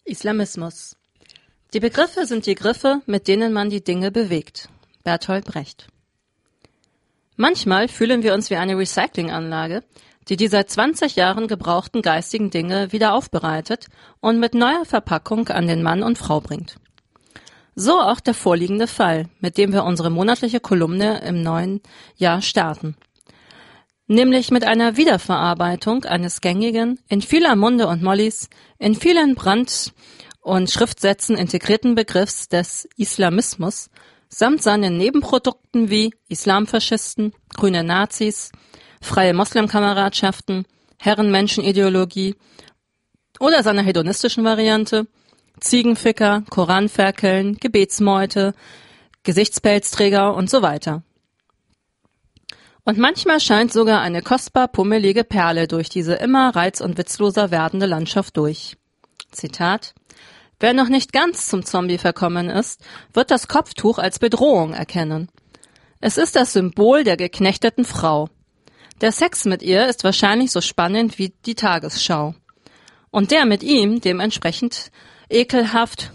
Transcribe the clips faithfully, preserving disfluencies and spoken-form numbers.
Islamismus. Die Begriffe sind die Griffe, mit denen man die Dinge bewegt. Bertolt Brecht. Manchmal fühlen wir uns wie eine Recyclinganlage, die die seit zwanzig Jahren gebrauchten geistigen Dinge wieder aufbereitet und mit neuer Verpackung an den Mann und Frau bringt. So auch der vorliegende Fall, mit dem wir unsere monatliche Kolumne im neuen Jahr starten. Nämlich mit einer Wiederverarbeitung eines gängigen, in vieler Munde und Mollys, in vielen Brand- und Schriftsätzen integrierten Begriffs des Islamismus samt seinen Nebenprodukten wie Islamfaschisten, grüne Nazis, freie Moslem-Kameradschaften, Herrenmenschenideologie oder seiner hedonistischen Variante, Ziegenficker, Koranferkeln, Gebetsmeute, Gesichtspelzträger und so weiter. Und manchmal scheint sogar eine kostbar pummelige Perle durch diese immer reiz- und witzloser werdende Landschaft durch. Zitat: Wer noch nicht ganz zum Zombie verkommen ist, wird das Kopftuch als Bedrohung erkennen. Es ist das Symbol der geknechteten Frau. Der Sex mit ihr ist wahrscheinlich so spannend wie die Tagesschau. Und der mit ihm dementsprechend ekelhaft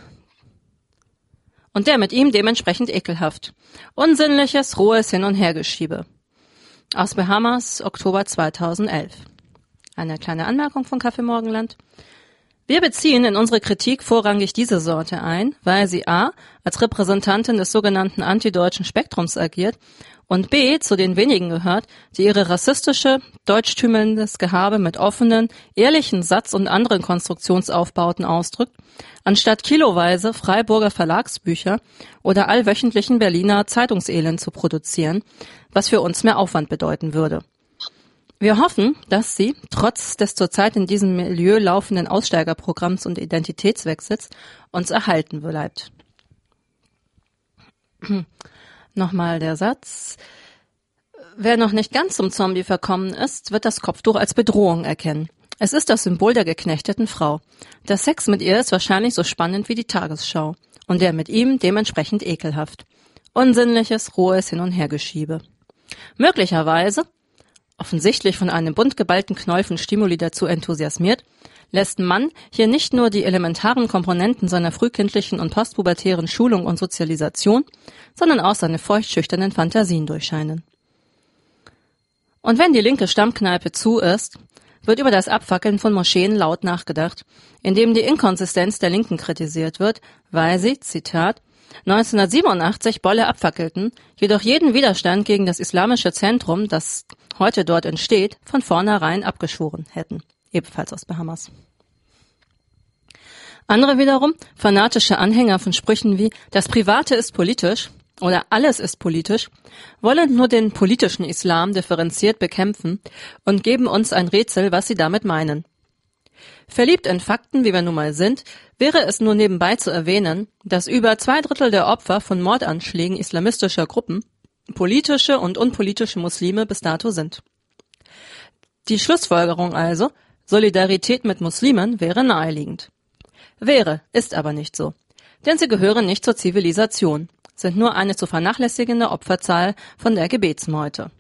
und der mit ihm dementsprechend ekelhaft. Unsinnliches, rohes Hin- und Hergeschiebe. Aus Bahamas, Oktober zweitausendelf. Eine kleine Anmerkung von Kaffee Morgenland. Wir beziehen in unsere Kritik vorrangig diese Sorte ein, weil sie a. als Repräsentantin des sogenannten antideutschen Spektrums agiert und b. zu den wenigen gehört, die ihre rassistische, deutschtümelndes Gehabe mit offenen, ehrlichen Satz- und anderen Konstruktionsaufbauten ausdrückt, anstatt kiloweise Freiburger Verlagsbücher oder allwöchentlichen Berliner Zeitungselend zu produzieren, was für uns mehr Aufwand bedeuten würde. Wir hoffen, dass sie, trotz des zurzeit in diesem Milieu laufenden Aussteigerprogramms und Identitätswechsels, uns erhalten bleibt. Nochmal der Satz. Wer noch nicht ganz zum Zombie verkommen ist, wird das Kopftuch als Bedrohung erkennen. Es ist das Symbol der geknechteten Frau. Der Sex mit ihr ist wahrscheinlich so spannend wie die Tagesschau. Und der mit ihm dementsprechend ekelhaft. Unsinnliches, rohes Hin- und Hergeschiebe. Möglicherweise, offensichtlich von einem bunt geballten Knäuel von Stimuli dazu enthusiasmiert, lässt Mann hier nicht nur die elementaren Komponenten seiner frühkindlichen und postpubertären Schulung und Sozialisation, sondern auch seine feuchtschüchternen Fantasien durchscheinen. Und wenn die linke Stammkneipe zu ist, wird über das Abfackeln von Moscheen laut nachgedacht, indem die Inkonsistenz der Linken kritisiert wird, weil sie, Zitat, neunzehnhundertsiebenundachtzig Bolle abfackelten, jedoch jeden Widerstand gegen das islamische Zentrum, das heute dort entsteht, von vornherein abgeschworen hätten. Ebenfalls aus Bahamas. Andere wiederum, fanatische Anhänger von Sprüchen wie das Private ist politisch oder alles ist politisch, wollen nur den politischen Islam differenziert bekämpfen und geben uns ein Rätsel, was sie damit meinen. Verliebt in Fakten, wie wir nun mal sind, wäre es nur nebenbei zu erwähnen, dass über zwei Drittel der Opfer von Mordanschlägen islamistischer Gruppen politische und unpolitische Muslime bis dato sind. Die Schlussfolgerung also, Solidarität mit Muslimen wäre naheliegend. Wäre, ist aber nicht so. Denn sie gehören nicht zur Zivilisation, sind nur eine zu vernachlässigende Opferzahl von der Gebetsmeute.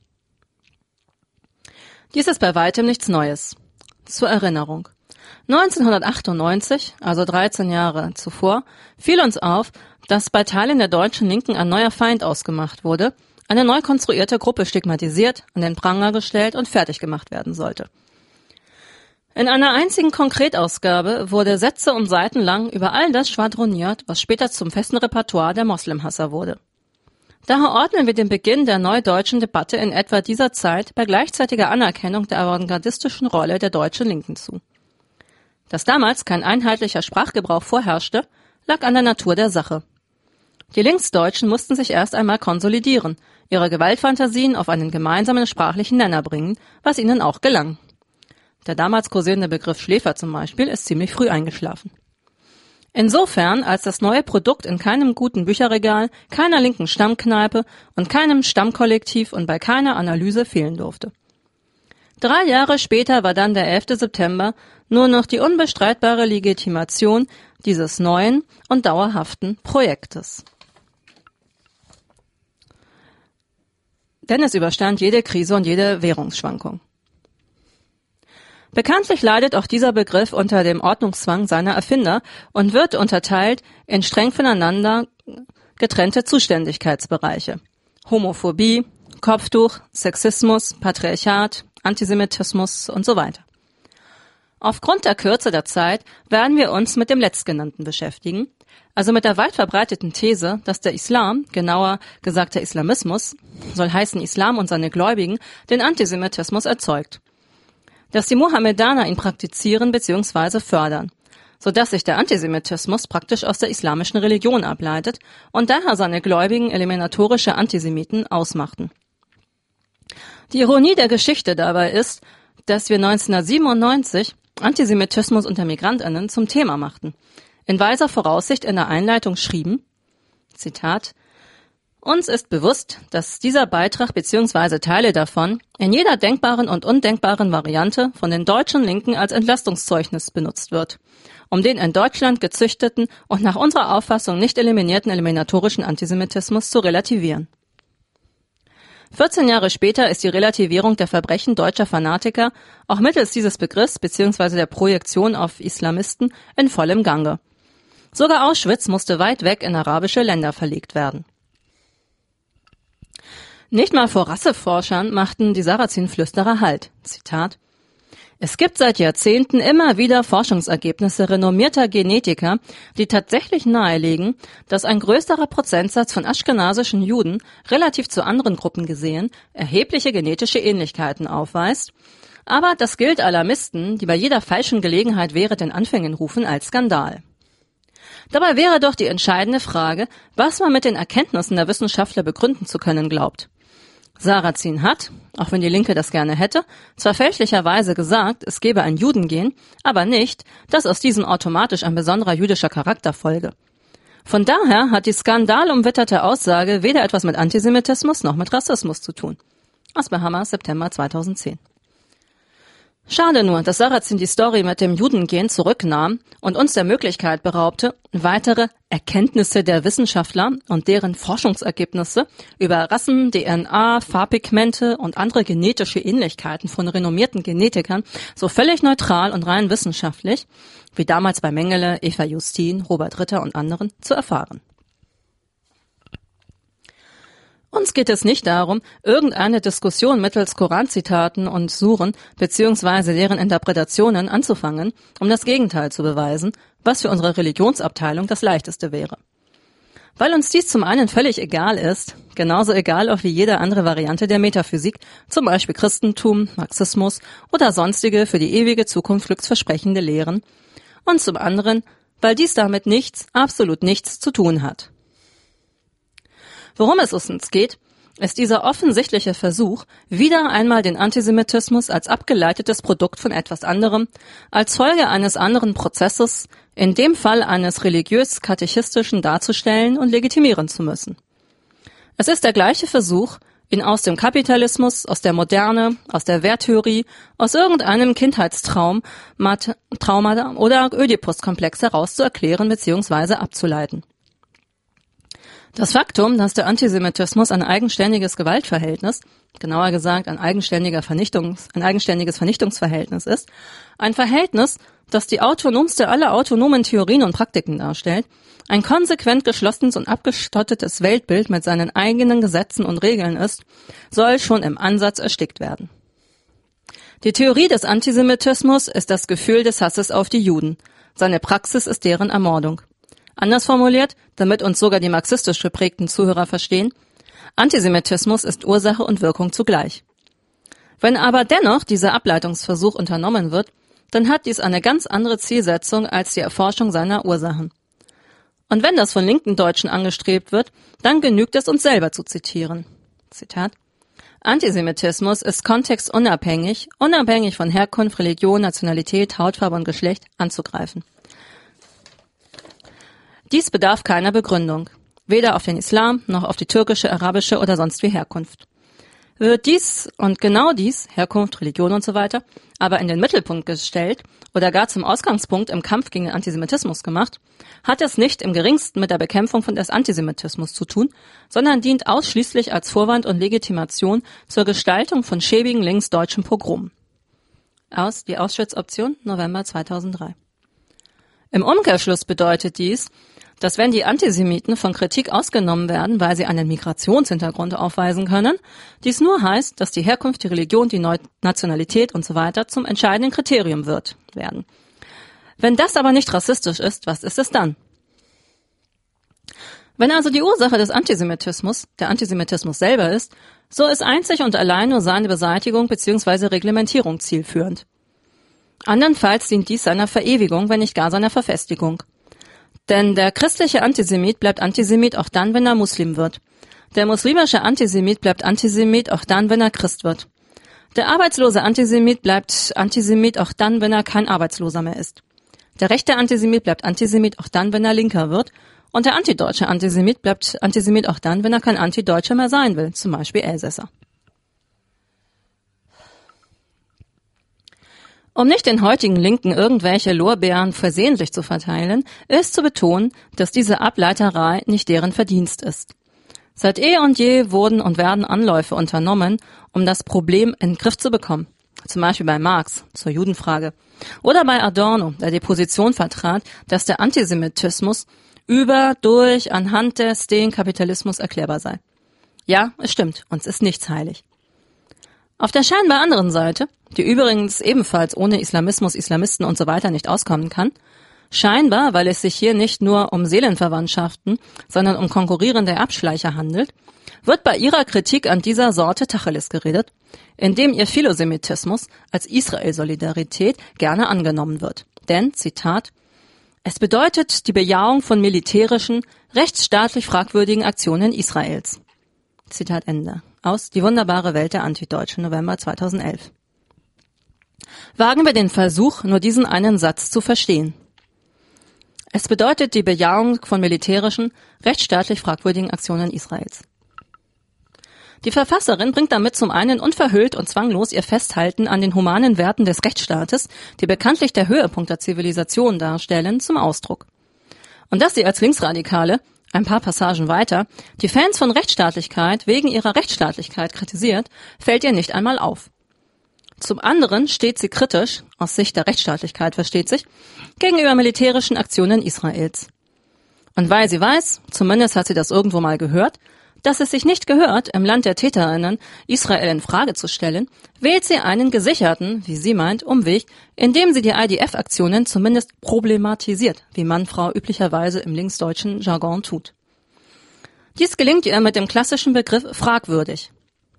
Dies ist bei weitem nichts Neues. Zur Erinnerung. neunzehnhundertachtundneunzig, also dreizehn Jahre zuvor, fiel uns auf, dass bei Teilen der deutschen Linken ein neuer Feind ausgemacht wurde, eine neu konstruierte Gruppe stigmatisiert, an den Pranger gestellt und fertig gemacht werden sollte. In einer einzigen Konkretausgabe wurde Sätze und Seiten lang über all das schwadroniert, was später zum festen Repertoire der Moslemhasser wurde. Daher ordnen wir den Beginn der neudeutschen Debatte in etwa dieser Zeit bei gleichzeitiger Anerkennung der avantgardistischen Rolle der deutschen Linken zu. Dass damals kein einheitlicher Sprachgebrauch vorherrschte, lag an der Natur der Sache. Die Linksdeutschen mussten sich erst einmal konsolidieren, ihre Gewaltfantasien auf einen gemeinsamen sprachlichen Nenner bringen, was ihnen auch gelang. Der damals kursierende Begriff Schläfer zum Beispiel ist ziemlich früh eingeschlafen. Insofern, als das neue Produkt in keinem guten Bücherregal, keiner linken Stammkneipe und keinem Stammkollektiv und bei keiner Analyse fehlen durfte. Drei Jahre später war dann der elfte September nur noch die unbestreitbare Legitimation dieses neuen und dauerhaften Projektes. Denn es überstand jede Krise und jede Währungsschwankung. Bekanntlich leidet auch dieser Begriff unter dem Ordnungszwang seiner Erfinder und wird unterteilt in streng voneinander getrennte Zuständigkeitsbereiche. Homophobie, Kopftuch, Sexismus, Patriarchat, Antisemitismus und so weiter. Aufgrund der Kürze der Zeit werden wir uns mit dem Letztgenannten beschäftigen, also mit der weit verbreiteten These, dass der Islam, genauer gesagt der Islamismus, soll heißen Islam und seine Gläubigen, den Antisemitismus erzeugt. Dass die Mohammedaner ihn praktizieren bzw. fördern, sodass sich der Antisemitismus praktisch aus der islamischen Religion ableitet und daher seine Gläubigen eliminatorische Antisemiten ausmachten. Die Ironie der Geschichte dabei ist, dass wir neunzehnhundertsiebenundneunzig Antisemitismus unter MigrantInnen zum Thema machten, in weiser Voraussicht in der Einleitung schrieben, Zitat, uns ist bewusst, dass dieser Beitrag bzw. Teile davon in jeder denkbaren und undenkbaren Variante von den deutschen Linken als Entlastungszeugnis benutzt wird, um den in Deutschland gezüchteten und nach unserer Auffassung nicht eliminierten eliminatorischen Antisemitismus zu relativieren. vierzehn Jahre später ist die Relativierung der Verbrechen deutscher Fanatiker auch mittels dieses Begriffs bzw. der Projektion auf Islamisten in vollem Gange. Sogar Auschwitz musste weit weg in arabische Länder verlegt werden. Nicht mal vor Rasseforschern machten die Sarrazin-Flüsterer Halt. Zitat: Es gibt seit Jahrzehnten immer wieder Forschungsergebnisse renommierter Genetiker, die tatsächlich nahelegen, dass ein größerer Prozentsatz von aschkenasischen Juden relativ zu anderen Gruppen gesehen erhebliche genetische Ähnlichkeiten aufweist. Aber das gilt Alarmisten, die bei jeder falschen Gelegenheit während den Anfängen rufen, als Skandal. Dabei wäre doch die entscheidende Frage, was man mit den Erkenntnissen der Wissenschaftler begründen zu können glaubt. Sarrazin hat, auch wenn die Linke das gerne hätte, zwar fälschlicherweise gesagt, es gebe ein Judengen, aber nicht, dass aus diesem automatisch ein besonderer jüdischer Charakter folge. Von daher hat die skandalumwitterte Aussage weder etwas mit Antisemitismus noch mit Rassismus zu tun. Aus Bahamas, September zweitausendzehn. Schade nur, dass Sarrazin die Story mit dem Judengen zurücknahm und uns der Möglichkeit beraubte, weitere Erkenntnisse der Wissenschaftler und deren Forschungsergebnisse über Rassen, D N A, Farbpigmente und andere genetische Ähnlichkeiten von renommierten Genetikern so völlig neutral und rein wissenschaftlich, wie damals bei Mengele, Eva Justin, Robert Ritter und anderen, zu erfahren. Uns geht es nicht darum, irgendeine Diskussion mittels Koranzitaten und Suren bzw. deren Interpretationen anzufangen, um das Gegenteil zu beweisen, was für unsere Religionsabteilung das Leichteste wäre. Weil uns dies zum einen völlig egal ist, genauso egal auch wie jede andere Variante der Metaphysik, zum Beispiel Christentum, Marxismus oder sonstige für die ewige Zukunft glücksversprechende Lehren, und zum anderen, weil dies damit nichts, absolut nichts zu tun hat. Worum es uns geht, ist dieser offensichtliche Versuch, wieder einmal den Antisemitismus als abgeleitetes Produkt von etwas anderem, als Folge eines anderen Prozesses, in dem Fall eines religiös-katechistischen, darzustellen und legitimieren zu müssen. Es ist der gleiche Versuch, ihn aus dem Kapitalismus, aus der Moderne, aus der Werttheorie, aus irgendeinem Kindheitstraum, Mat- Trauma oder Ödipus-Komplex heraus zu erklären bzw. abzuleiten. Das Faktum, dass der Antisemitismus ein eigenständiges Gewaltverhältnis, genauer gesagt ein eigenständiger Vernichtungs-, ein eigenständiges Vernichtungsverhältnis ist, ein Verhältnis, das die autonomste aller autonomen Theorien und Praktiken darstellt, ein konsequent geschlossenes und abgestottetes Weltbild mit seinen eigenen Gesetzen und Regeln ist, soll schon im Ansatz erstickt werden. Die Theorie des Antisemitismus ist das Gefühl des Hasses auf die Juden. Seine Praxis ist deren Ermordung. Anders formuliert, damit uns sogar die marxistisch geprägten Zuhörer verstehen, Antisemitismus ist Ursache und Wirkung zugleich. Wenn aber dennoch dieser Ableitungsversuch unternommen wird, dann hat dies eine ganz andere Zielsetzung als die Erforschung seiner Ursachen. Und wenn das von linken Deutschen angestrebt wird, dann genügt es, uns selber zu zitieren. Zitat: Antisemitismus ist kontextunabhängig, unabhängig von Herkunft, Religion, Nationalität, Hautfarbe und Geschlecht anzugreifen. Dies bedarf keiner Begründung, weder auf den Islam noch auf die türkische, arabische oder sonst wie Herkunft. Wird dies und genau dies, Herkunft, Religion und so weiter, aber in den Mittelpunkt gestellt oder gar zum Ausgangspunkt im Kampf gegen den Antisemitismus gemacht, hat es nicht im geringsten mit der Bekämpfung von des Antisemitismus zu tun, sondern dient ausschließlich als Vorwand und Legitimation zur Gestaltung von schäbigen linksdeutschen Pogromen. aus Die Auschwitz-Option, November zweitausenddrei. Im Umkehrschluss bedeutet dies, dass wenn die Antisemiten von Kritik ausgenommen werden, weil sie einen Migrationshintergrund aufweisen können, dies nur heißt, dass die Herkunft, die Religion, die Neu- Nationalität und so weiter zum entscheidenden Kriterium wird werden. Wenn das aber nicht rassistisch ist, was ist es dann? Wenn also die Ursache des Antisemitismus der Antisemitismus selber ist, so ist einzig und allein nur seine Beseitigung bzw. Reglementierung zielführend. Andernfalls dient dies seiner Verewigung, wenn nicht gar seiner Verfestigung. Denn der christliche Antisemit bleibt Antisemit auch dann, wenn er Muslim wird. Der muslimische Antisemit bleibt Antisemit auch dann, wenn er Christ wird. Der arbeitslose Antisemit bleibt Antisemit auch dann, wenn er kein Arbeitsloser mehr ist. Der rechte Antisemit bleibt Antisemit auch dann, wenn er Linker wird. Und der antideutsche Antisemit bleibt Antisemit auch dann, wenn er kein Antideutscher mehr sein will, zum Beispiel Elsässer. Um nicht den heutigen Linken irgendwelche Lorbeeren versehentlich zu verteilen, ist zu betonen, dass diese Ableiterei nicht deren Verdienst ist. Seit eh und je wurden und werden Anläufe unternommen, um das Problem in den Griff zu bekommen. Zum Beispiel bei Marx zur Judenfrage oder bei Adorno, der die Position vertrat, dass der Antisemitismus über, durch, anhand des den Kapitalismus erklärbar sei. Ja, es stimmt, uns ist nichts heilig. Auf der scheinbar anderen Seite, die übrigens ebenfalls ohne Islamismus, Islamisten und so weiter nicht auskommen kann, scheinbar, weil es sich hier nicht nur um Seelenverwandtschaften, sondern um konkurrierende Abschleicher handelt, wird bei ihrer Kritik an dieser Sorte Tacheles geredet, indem ihr Philosemitismus als Israel-Solidarität gerne angenommen wird. Denn, Zitat, es bedeutet die Bejahung von militärischen, rechtsstaatlich fragwürdigen Aktionen Israels. Zitat Ende. Aus Die wunderbare Welt der Antideutschen, November zweitausendelf. Wagen wir den Versuch, nur diesen einen Satz zu verstehen. Es bedeutet die Bejahung von militärischen, rechtsstaatlich fragwürdigen Aktionen Israels. Die Verfasserin bringt damit zum einen unverhüllt und zwanglos ihr Festhalten an den humanen Werten des Rechtsstaates, die bekanntlich der Höhepunkt der Zivilisation darstellen, zum Ausdruck. Und dass sie als Linksradikale, ein paar Passagen weiter, die Fans von Rechtsstaatlichkeit wegen ihrer Rechtsstaatlichkeit kritisiert, fällt ihr nicht einmal auf. Zum anderen steht sie kritisch, aus Sicht der Rechtsstaatlichkeit versteht sich, gegenüber militärischen Aktionen Israels. Und weil sie weiß, zumindest hat sie das irgendwo mal gehört, dass es sich nicht gehört, im Land der TäterInnen Israel in Frage zu stellen, wählt sie einen gesicherten, wie sie meint, Umweg, indem sie die I D F-Aktionen zumindest problematisiert, wie Mann-Frau üblicherweise im linksdeutschen Jargon tut. Dies gelingt ihr mit dem klassischen Begriff fragwürdig.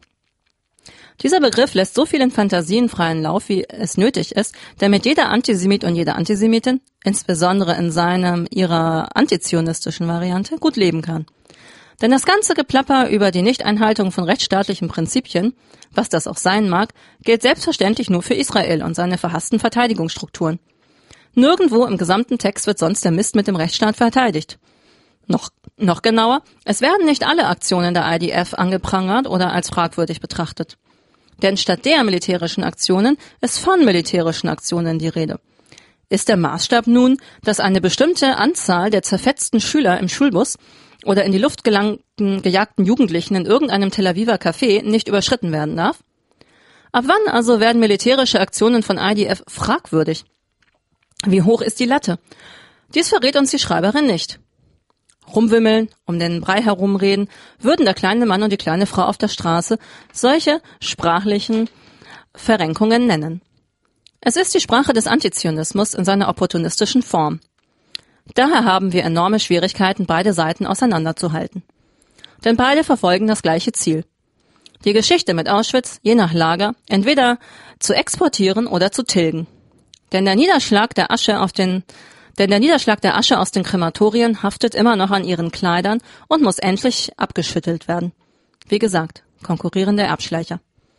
Dieser Begriff lässt so vielen Fantasien freien Lauf, wie es nötig ist, damit jeder Antisemit und jede Antisemitin, insbesondere in seinem ihrer antizionistischen Variante, gut leben kann. Denn das ganze Geplapper über die Nichteinhaltung von rechtsstaatlichen Prinzipien, was das auch sein mag, gilt selbstverständlich nur für Israel und seine verhassten Verteidigungsstrukturen. Nirgendwo im gesamten Text wird sonst der Mist mit dem Rechtsstaat verteidigt. Noch, noch genauer, es werden nicht alle Aktionen der I D F angeprangert oder als fragwürdig betrachtet. Denn statt der militärischen Aktionen ist von militärischen Aktionen die Rede. Ist der Maßstab nun, dass eine bestimmte Anzahl der zerfetzten Schüler im Schulbus oder in die Luft gelangten, gejagten Jugendlichen in irgendeinem Tel Aviver Café nicht überschritten werden darf? Ab wann also werden militärische Aktionen von I D F fragwürdig? Wie hoch ist die Latte? Dies verrät uns die Schreiberin nicht. Rumwimmeln, um den Brei herumreden, würden der kleine Mann und die kleine Frau auf der Straße solche sprachlichen Verrenkungen nennen. Es ist die Sprache des Antizionismus in seiner opportunistischen Form. Daher haben wir enorme Schwierigkeiten, beide Seiten auseinanderzuhalten. Denn beide verfolgen das gleiche Ziel. Die Geschichte mit Auschwitz, je nach Lager, entweder zu exportieren oder zu tilgen. Denn der Niederschlag der Asche auf den Denn der Niederschlag der Asche aus den Krematorien haftet immer noch an ihren Kleidern und muss endlich abgeschüttelt werden. Wie gesagt, konkurrierende Erbschleicher.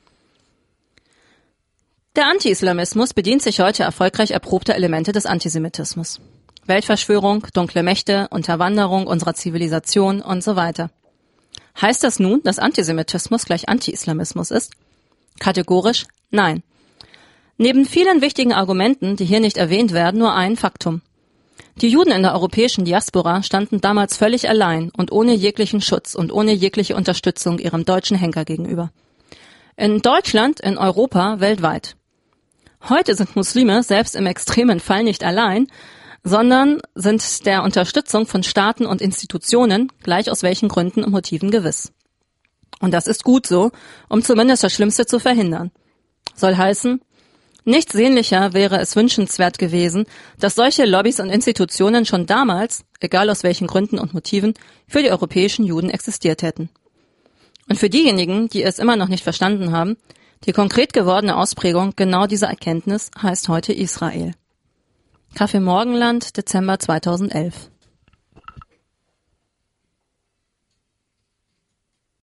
Der Anti-Islamismus bedient sich heute erfolgreich erprobter Elemente des Antisemitismus. Weltverschwörung, dunkle Mächte, Unterwanderung unserer Zivilisation und so weiter. Heißt das nun, dass Antisemitismus gleich Anti-Islamismus ist? Kategorisch nein. Neben vielen wichtigen Argumenten, die hier nicht erwähnt werden, nur ein Faktum. Die Juden in der europäischen Diaspora standen damals völlig allein und ohne jeglichen Schutz und ohne jegliche Unterstützung ihrem deutschen Henker gegenüber. In Deutschland, in Europa, weltweit. Heute sind Muslime selbst im extremen Fall nicht allein, sondern sind der Unterstützung von Staaten und Institutionen, gleich aus welchen Gründen und Motiven, gewiss. Und das ist gut so, um zumindest das Schlimmste zu verhindern. Soll heißen, nicht sehnlicher wäre es wünschenswert gewesen, dass solche Lobbys und Institutionen schon damals, egal aus welchen Gründen und Motiven, für die europäischen Juden existiert hätten. Und für diejenigen, die es immer noch nicht verstanden haben, die konkret gewordene Ausprägung genau dieser Erkenntnis heißt heute Israel. Kaffee Morgenland, Dezember zweitausendelf.